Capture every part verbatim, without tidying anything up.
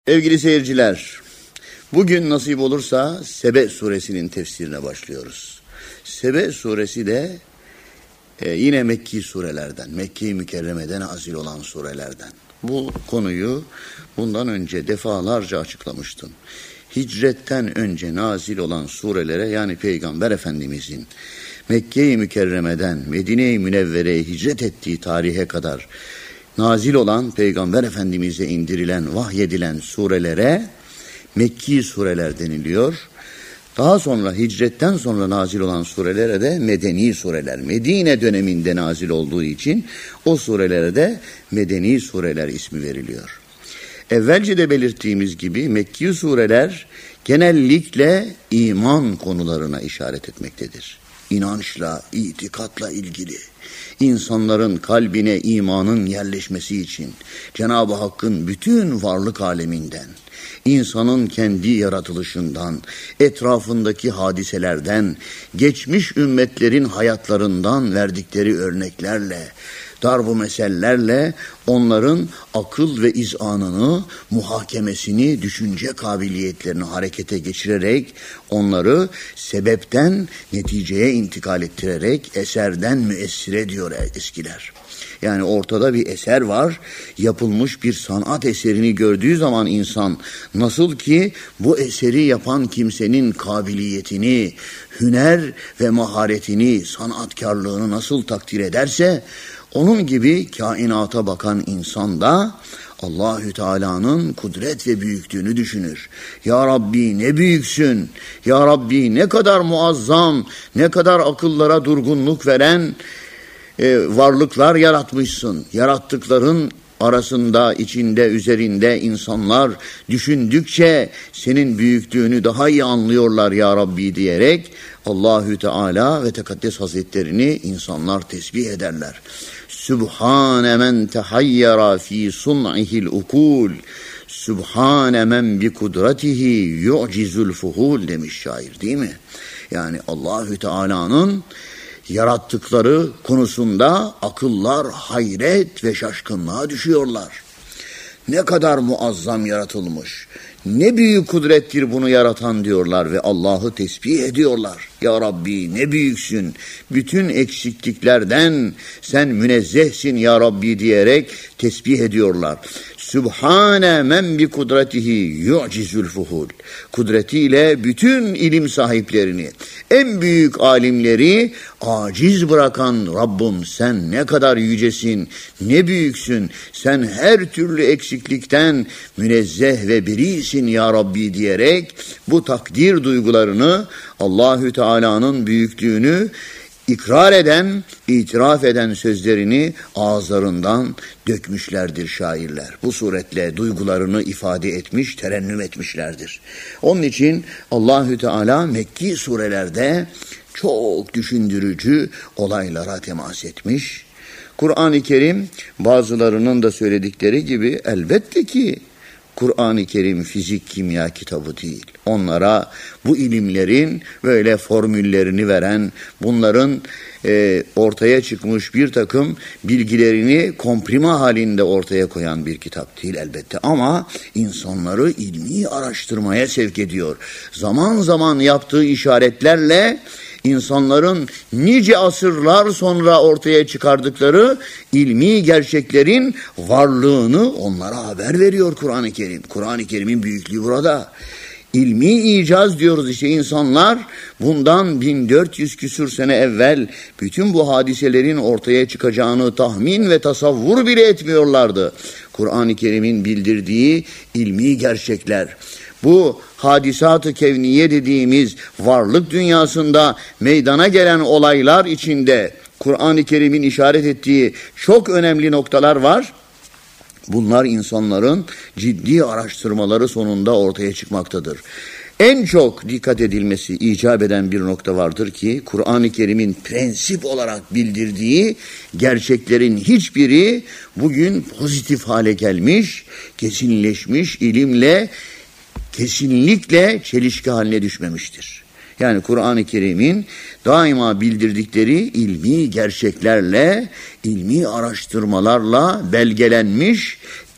Sevgili seyirciler, bugün nasip olursa Sebe suresinin tefsirine başlıyoruz. Sebe suresi de e, yine Mekki surelerden, Mekke-i Mükerreme'den nazil olan surelerden. Bu konuyu bundan önce defalarca açıklamıştım. Hicretten önce nazil olan surelere, yani Peygamber Efendimizin Mekke-i Mükerreme'den Medine-i Münevvere'ye hicret ettiği tarihe kadar nazil olan, Peygamber Efendimiz'e indirilen, vahyedilen surelere Mekki sureler deniliyor. Daha sonra hicretten sonra nazil olan surelere de Medeni sureler. Medine döneminde nazil olduğu için o surelere de Medeni sureler ismi veriliyor. Evvelce de belirttiğimiz gibi Mekki sureler genellikle iman konularına işaret etmektedir. İnançla, itikatla ilgili, insanların kalbine imanın yerleşmesi için Cenab-ı Hakk'ın bütün varlık aleminden, insanın kendi yaratılışından, etrafındaki hadiselerden, geçmiş ümmetlerin hayatlarından verdikleri örneklerle, darb-ı mesellerle onların akıl ve izanını, muhakemesini, düşünce kabiliyetlerini harekete geçirerek, onları sebepten neticeye intikal ettirerek eserden müessire diyor eskiler. Yani ortada bir eser var, yapılmış bir sanat eserini gördüğü zaman insan nasıl ki bu eseri yapan kimsenin kabiliyetini, hüner ve maharetini, sanatkarlığını nasıl takdir ederse, onun gibi kainata bakan insan da Allahü Teala'nın kudret ve büyüklüğünü düşünür. Ya Rabbi ne büyüksün, Ya Rabbi ne kadar muazzam, ne kadar akıllara durgunluk veren e, varlıklar yaratmışsın. Yarattıkların arasında, içinde, üzerinde insanlar düşündükçe senin büyüklüğünü daha iyi anlıyorlar Ya Rabbi diyerek Allahü Teala ve Tekaddes Hazretlerini insanlar tesbih ederler. Sübhane men tehayyara fi sun'ihil ukul. Sübhane men bi kudretihi yu'cizul fuhul demiş şair, değil mi? Yani Allahü Teala'nın yarattıkları konusunda akıllar hayret ve şaşkınlığa düşüyorlar. Ne kadar muazzam yaratılmış, ne büyük kudrettir bunu yaratan diyorlar ve Allah'ı tesbih ediyorlar. Ya Rabbi ne büyüksün, bütün eksikliklerden sen münezzehsin Ya Rabbi diyerek tesbih ediyorlar. Sübhane men bi kudretihi yu'cizul fuhul. Kudretiyle bütün ilim sahiplerini, en büyük alimleri aciz bırakan Rabbim sen ne kadar yücesin, ne büyüksün. Sen her türlü eksiklikten münezzeh ve birisin Ya Rabbi diyerek bu takdir duygularını, Allahü Teala'nın büyüklüğünü ikrar eden, itiraf eden sözlerini ağızlarından dökmüşlerdir şairler. Bu suretle duygularını ifade etmiş, terennüm etmişlerdir. Onun için Allahü Teala Mekki surelerde çok düşündürücü olaylara temas etmiş. Kur'an-ı Kerim bazılarının da söyledikleri gibi elbette ki Kur'an-ı Kerim fizik, kimya kitabı değil. Onlara bu ilimlerin böyle formüllerini veren, bunların e, ortaya çıkmış bir takım bilgilerini komprime halinde ortaya koyan bir kitap değil elbette. Ama insanları ilmi araştırmaya sevk ediyor. Zaman zaman yaptığı işaretlerle İnsanların nice asırlar sonra ortaya çıkardıkları ilmi gerçeklerin varlığını onlara haber veriyor Kur'an-ı Kerim. Kur'an-ı Kerim'in büyüklüğü burada. İlmi icaz diyoruz işte, insanlar bundan bin dört yüz küsur sene evvel bütün bu hadiselerin ortaya çıkacağını tahmin ve tasavvur bile etmiyorlardı. Kur'an-ı Kerim'in bildirdiği ilmi gerçekler, bu hadisat-ı kevniye dediğimiz varlık dünyasında meydana gelen olaylar içinde Kur'an-ı Kerim'in işaret ettiği çok önemli noktalar var. Bunlar insanların ciddi araştırmaları sonunda ortaya çıkmaktadır. En çok dikkat edilmesi icap eden bir nokta vardır ki Kur'an-ı Kerim'in prensip olarak bildirdiği gerçeklerin hiçbiri bugün pozitif hale gelmiş, kesinleşmiş ilimle kesinlikle çelişki haline düşmemiştir. Yani Kur'an-ı Kerim'in daima bildirdikleri ilmi gerçeklerle, ilmi araştırmalarla belgelenmiş,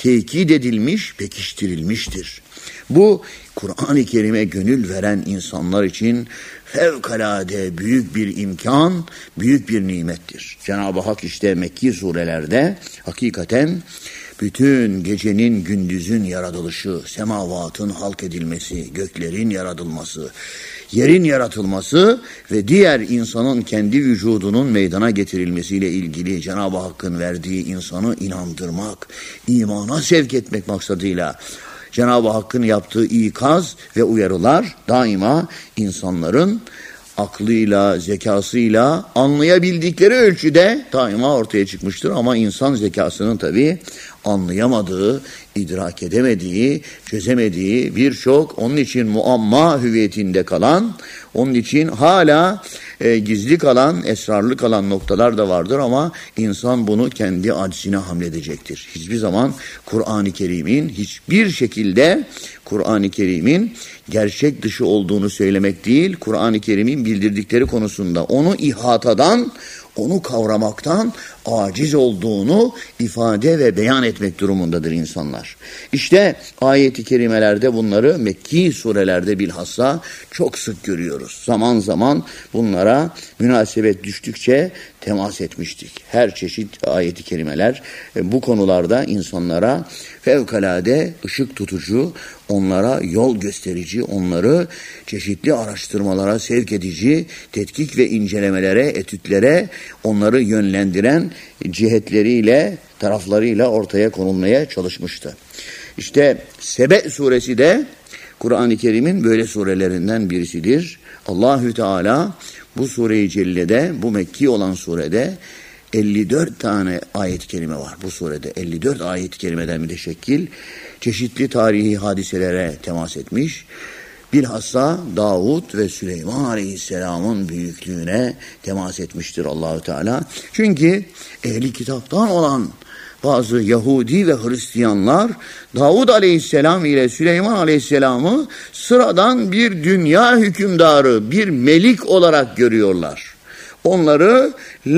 tekit edilmiş, pekiştirilmiştir. Bu Kur'an-ı Kerim'e gönül veren insanlar için fevkalade büyük bir imkan, büyük bir nimettir. Cenab-ı Hak işte Mekki surelerde hakikaten bütün gecenin gündüzün yaratılışı, semavatın halk edilmesi, göklerin yaratılması, yerin yaratılması ve diğer insanın kendi vücudunun meydana getirilmesiyle ilgili Cenab-ı Hakk'ın verdiği insanı inandırmak, imana sevk etmek maksadıyla Cenab-ı Hakk'ın yaptığı ikaz ve uyarılar daima insanların aklıyla, zekasıyla anlayabildikleri ölçüde daima ortaya çıkmıştır. Ama insan zekasının tabii anlayamadığı, idrak edemediği, çözemediği birçok onun için muamma hüviyetinde kalan, onun için hala e, gizli kalan, esrarlı kalan noktalar da vardır ama insan bunu kendi aczine hamledecektir. Hiçbir zaman Kur'an-ı Kerim'in hiçbir şekilde Kur'an-ı Kerim'in gerçek dışı olduğunu söylemek değil, Kur'an-ı Kerim'in bildirdikleri konusunda onu ihatadan, onu kavramaktan aciz olduğunu ifade ve beyan etmek durumundadır insanlar. İşte ayet-i kerimelerde bunları Mekki surelerde bilhassa çok sık görüyoruz. Zaman zaman bunlara münasebet düştükçe temas etmiştik. Her çeşit ayet-i kerimeler bu konularda insanlara fevkalade ışık tutucu, onlara yol gösterici, onları çeşitli araştırmalara sevk edici, tetkik ve incelemelere, etütlere onları yönlendiren cihetleriyle, taraflarıyla ortaya konulmaya çalışmıştı. İşte Sebe suresi de Kur'an-ı Kerim'in böyle surelerinden birisidir. Allahü Teala bu sure-i cellede, bu Mekki olan surede elli dört tane ayet-i kerime var. Bu surede elli dört ayet-i kerimeden müteşekkil çeşitli tarihi hadiselere temas etmiş. Bilhassa Davud ve Süleyman Aleyhisselam'ın büyüklüğüne temas etmiştir Allahü Teala. Çünkü ehli kitaptan olan bazı Yahudi ve Hristiyanlar Davud Aleyhisselam ile Süleyman Aleyhisselam'ı sıradan bir dünya hükümdarı, bir melik olarak görüyorlar. Onları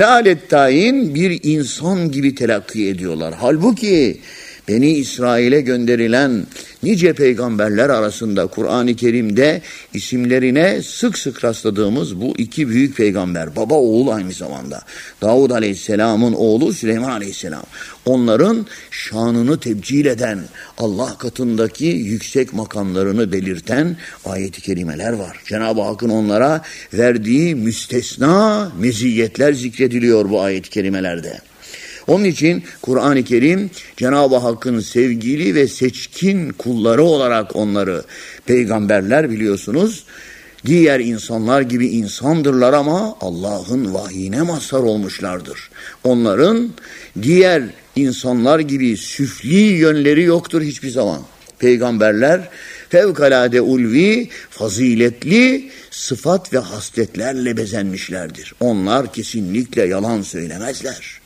lalettayin bir insan gibi telakki ediyorlar. Halbuki Beni İsrail'e gönderilen nice peygamberler arasında Kur'an-ı Kerim'de isimlerine sık sık rastladığımız bu iki büyük peygamber, baba oğul aynı zamanda. Davud Aleyhisselam'ın oğlu Süleyman Aleyhisselam. Onların şanını tebcil eden, Allah katındaki yüksek makamlarını belirten ayet-i kerimeler var. Cenab-ı Hakk'ın onlara verdiği müstesna meziyetler zikrediliyor bu ayet-i kerimelerde. Onun için Kur'an-ı Kerim Cenab-ı Hakk'ın sevgili ve seçkin kulları olarak onları, peygamberler biliyorsunuz, diğer insanlar gibi insandırlar ama Allah'ın vahyine mazhar olmuşlardır. Onların diğer insanlar gibi süfli yönleri yoktur hiçbir zaman. Peygamberler fevkalade ulvi, faziletli sıfat ve hasletlerle bezenmişlerdir. Onlar kesinlikle yalan söylemezler.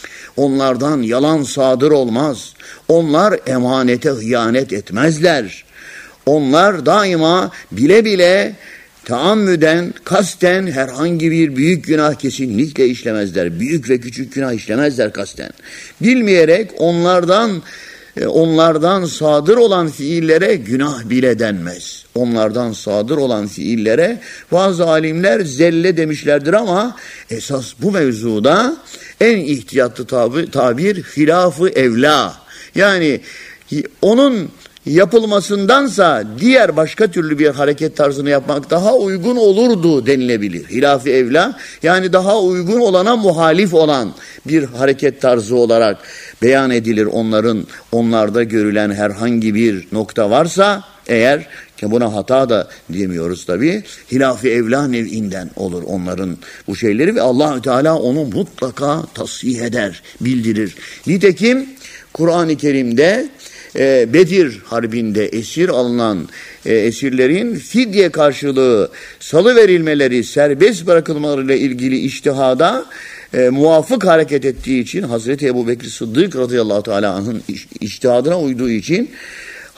Onlardan yalan sadır olmaz. Onlar emanete hıyanet etmezler. Onlar daima bile bile taammüden, kasten herhangi bir büyük günah kesinlikle işlemezler. Büyük ve küçük günah işlemezler kasten. Bilmeyerek onlardan onlardan sadır olan fiillere günah bile denmez. Onlardan sadır olan fiillere bazı alimler zelle demişlerdir ama esas bu mevzuda en ihtiyatlı tabir, tabir hilaf-ı evla. Yani onun yapılmasındansa diğer başka türlü bir hareket tarzını yapmak daha uygun olurdu denilebilir. Hilaf-ı evla yani daha uygun olana muhalif olan bir hareket tarzı olarak beyan edilir onların, onlarda görülen herhangi bir nokta varsa eğer, ki buna hata da diyemiyoruz tabii, hilaf-ı evla nev'inden olur onların bu şeyleri ve Allah-u Teala onu mutlaka tasih eder, bildirir. Nitekim Kur'an-ı Kerim'de e, Bedir Harbi'nde esir alınan e, esirlerin fidye karşılığı salı verilmeleri, serbest bırakılmalarıyla ilgili içtihada e, muvafık hareket ettiği için Hazreti Ebubekir Sıddık radıyallahu teala anh'ın içtihadına uyduğu için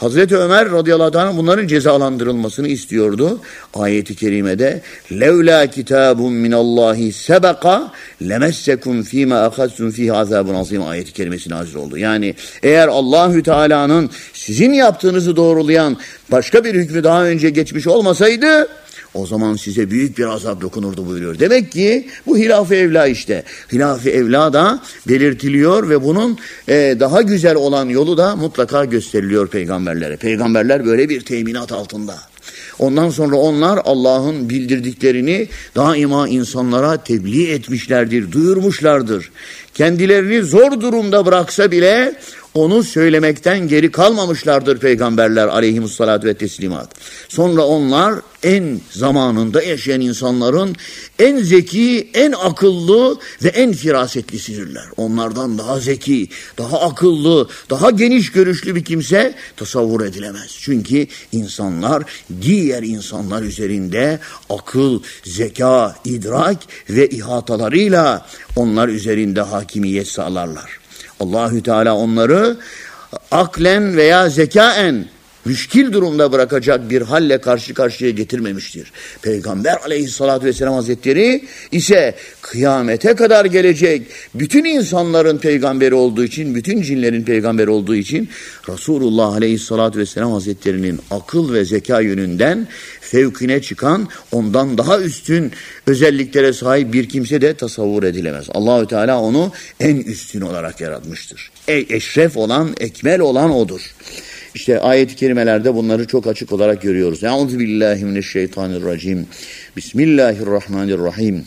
Hazreti Ömer radıyallahu anh bunların cezalandırılmasını istiyordu. Ayet-i kerimede levla kitabun minallahi sebeka lemessekum fîmâ akhaztum fîhî azâbun azîm ayet-i kerimesi nazil oldu. Yani eğer Allahü Teala'nın sizin yaptığınızı doğrulayan başka bir hükmü daha önce geçmiş olmasaydı o zaman size büyük bir azap dokunurdu buyuruyor. Demek ki bu hilaf-ı evla işte. Hilaf-ı evla da belirtiliyor ve bunun e, daha güzel olan yolu da mutlaka gösteriliyor peygamberlere. Peygamberler böyle bir teminat altında. Ondan sonra onlar Allah'ın bildirdiklerini daima insanlara tebliğ etmişlerdir, duyurmuşlardır. Kendilerini zor durumda bıraksa bile onu söylemekten geri kalmamışlardır peygamberler aleyhimussalatu ve teslimat. Sonra onlar en zamanında yaşayan insanların en zeki, en akıllı ve en firasetlisidirler. Onlardan daha zeki, daha akıllı, daha geniş görüşlü bir kimse tasavvur edilemez. Çünkü insanlar diğer insanlar üzerinde akıl, zeka, idrak ve ihatalarıyla onlar üzerinde hakimiyet sağlarlar. Allahü Teala onları aklen veya zekaen müşkil durumda bırakacak bir halle karşı karşıya getirmemiştir. Peygamber aleyhissalatü vesselam hazretleri ise kıyamete kadar gelecek bütün insanların peygamberi olduğu için, bütün cinlerin peygamberi olduğu için Resulullah aleyhissalatü vesselam hazretlerinin akıl ve zeka yönünden fevkine çıkan, ondan daha üstün özelliklere sahip bir kimse de tasavvur edilemez. Allahü Teala onu en üstün olarak yaratmıştır. E, eşref olan, ekmel olan odur. İşte ayet-i kerimelerde bunları çok açık olarak görüyoruz. Euzubillahimineşşeytanirracim. Bismillahirrahmanirrahim.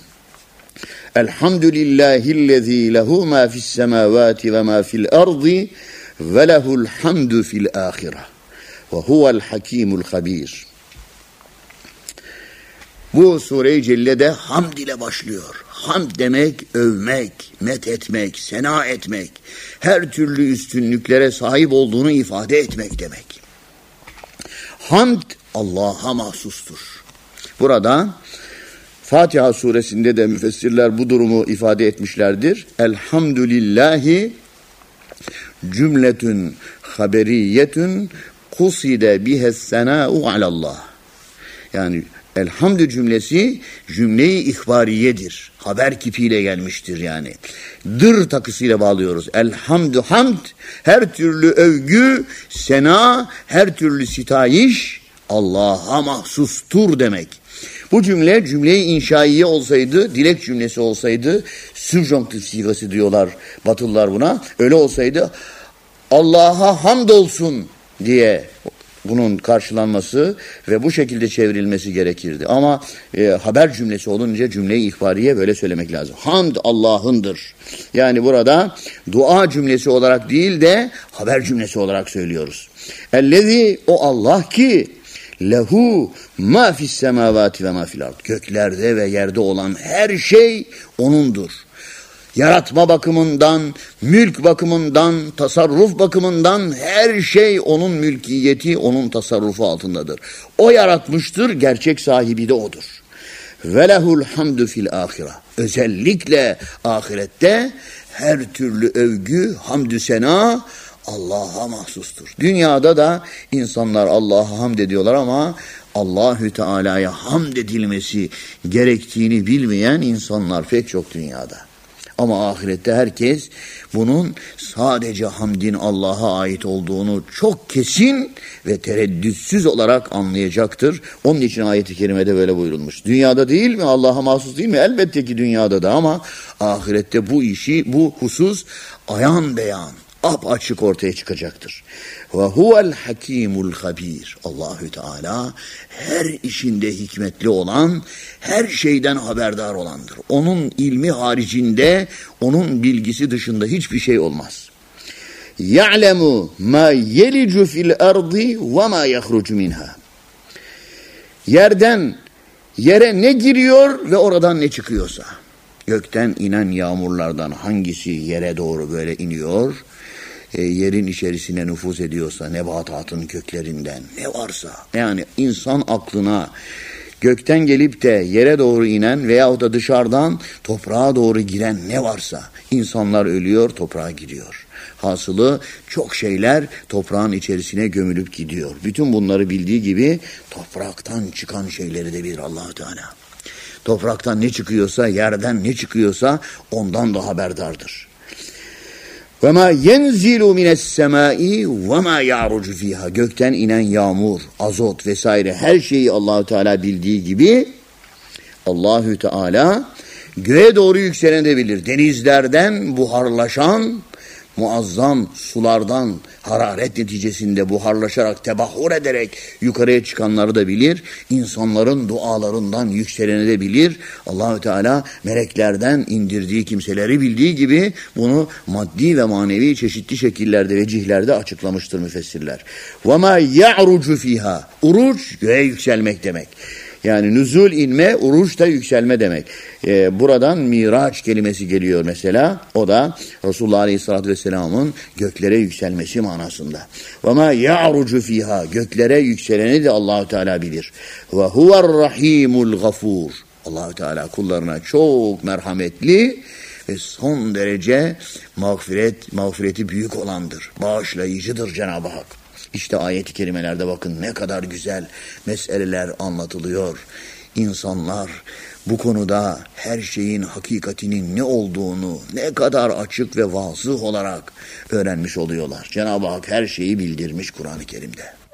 Elhamdülillahillezî lehu mâ fissemâvâti ve mâ fil ardı ve lehul hamdu fil âhire. Ve huvel hakîmul habîr. Bu sure-i cellede hamd ile başlıyor. Hamd demek övmek, methetmek, sena etmek, her türlü üstünlüklere sahip olduğunu ifade etmek demek. Hamd Allah'a mahsustur. Burada Fatiha suresinde de müfessirler bu durumu ifade etmişlerdir. Elhamdülillahi cümletün haberiyetün kuside bihes senâ'u alallah. Yani elhamdü cümlesi cümle-i ihbariyedir. Haber kipiyle gelmiştir yani. Dır takısıyla bağlıyoruz. Elhamdü hamd, her türlü övgü, sena, her türlü sitayiş Allah'a mahsustur demek. Bu cümle cümle-i inşaiye olsaydı, dilek cümlesi olsaydı, subjonktif sigası diyorlar Batılılar buna. Öyle olsaydı Allah'a hamdolsun diye bunun karşılanması ve bu şekilde çevrilmesi gerekirdi. Ama e, haber cümlesi olunca cümle-i ihbariye böyle söylemek lazım. Hamd Allah'ındır. Yani burada dua cümlesi olarak değil de haber cümlesi olarak söylüyoruz. Ellezî o Allah ki lehu ma fis semavati ve ma fil ard. Göklerde ve yerde olan her şey O'nundur. Yaratma bakımından, mülk bakımından, tasarruf bakımından her şey onun mülkiyeti, onun tasarrufu altındadır. O yaratmıştır, gerçek sahibi de O'dur. Ve lehul hamdu fil ahire. Özellikle ahirette her türlü övgü, hamdü sena Allah'a mahsustur. Dünyada da insanlar Allah'a hamd ediyorlar ama Allahü Teala'ya hamd edilmesi gerektiğini bilmeyen insanlar pek çok dünyada. Ama ahirette herkes bunun sadece hamdin Allah'a ait olduğunu çok kesin ve tereddütsüz olarak anlayacaktır. Onun için ayet-i kerimede böyle buyurulmuş. Dünyada değil mi? Allah'a mahsus değil mi? Elbette ki dünyada da ama ahirette bu işi, bu husus ayan beyan, apaçık ortaya çıkacaktır. Ve huvel hakimul habir. Allahü Teala her işinde hikmetli olan, her şeyden haberdar olandır. Onun ilmi haricinde, onun bilgisi dışında hiçbir şey olmaz. Ya'lemu ma yelicu fil ardı ve ma yahrucu minha. Yerden yere ne giriyor ve oradan ne çıkıyorsa. Gökten inen yağmurlardan hangisi yere doğru böyle iniyor, E, yerin içerisine nüfuz ediyorsa, nebatatın köklerinden ne varsa, yani insan aklına gökten gelip de yere doğru inen veyahut da dışarıdan toprağa doğru giren ne varsa, insanlar ölüyor, toprağa gidiyor. Hasılı çok şeyler toprağın içerisine gömülüp gidiyor. Bütün bunları bildiği gibi topraktan çıkan şeyleri de bilir Allah Teala. Topraktan ne çıkıyorsa, yerden ne çıkıyorsa ondan da haberdardır. Ve ma yenzilu mines semai ve ma ya'rucu fiha. Gökten inen yağmur, azot vesaire her şeyi Allahu Teala bildiği gibi Allahü Teala göğe doğru yükselen de bilir. Denizlerden buharlaşan muazzam sulardan hararet neticesinde buharlaşarak, tebahhur ederek yukarıya çıkanları da bilir. İnsanların dualarından yükseleni de bilir. Allahü Teala meleklerden indirdiği kimseleri bildiği gibi bunu maddi ve manevi çeşitli şekillerde ve cihlerde açıklamıştır müfessirler. وَمَا يَعْرُجُ فِيهَا. Uruç göğe yükselmek demek. Yani nüzul inme, uruç da yükselme demek. Ee, buradan miraç kelimesi geliyor mesela. O da Resulullah Aleyhisselatü Vesselam'ın göklere yükselmesi manasında. وَمَا يَعْرُجُ فِيهَا. Göklere yükseleni de Allah-u Teala bilir. وَهُوَ الرَّحِيمُ الْغَفُورُ. Allah-u Teala kullarına çok merhametli ve son derece mağfiret, mağfireti büyük olandır. Bağışlayıcıdır Cenab-ı Hak. İşte ayet-i kerimelerde bakın ne kadar güzel meseleler anlatılıyor. İnsanlar bu konuda her şeyin hakikatinin ne olduğunu ne kadar açık ve vazıh olarak öğrenmiş oluyorlar. Cenab-ı Hak her şeyi bildirmiş Kur'an-ı Kerim'de.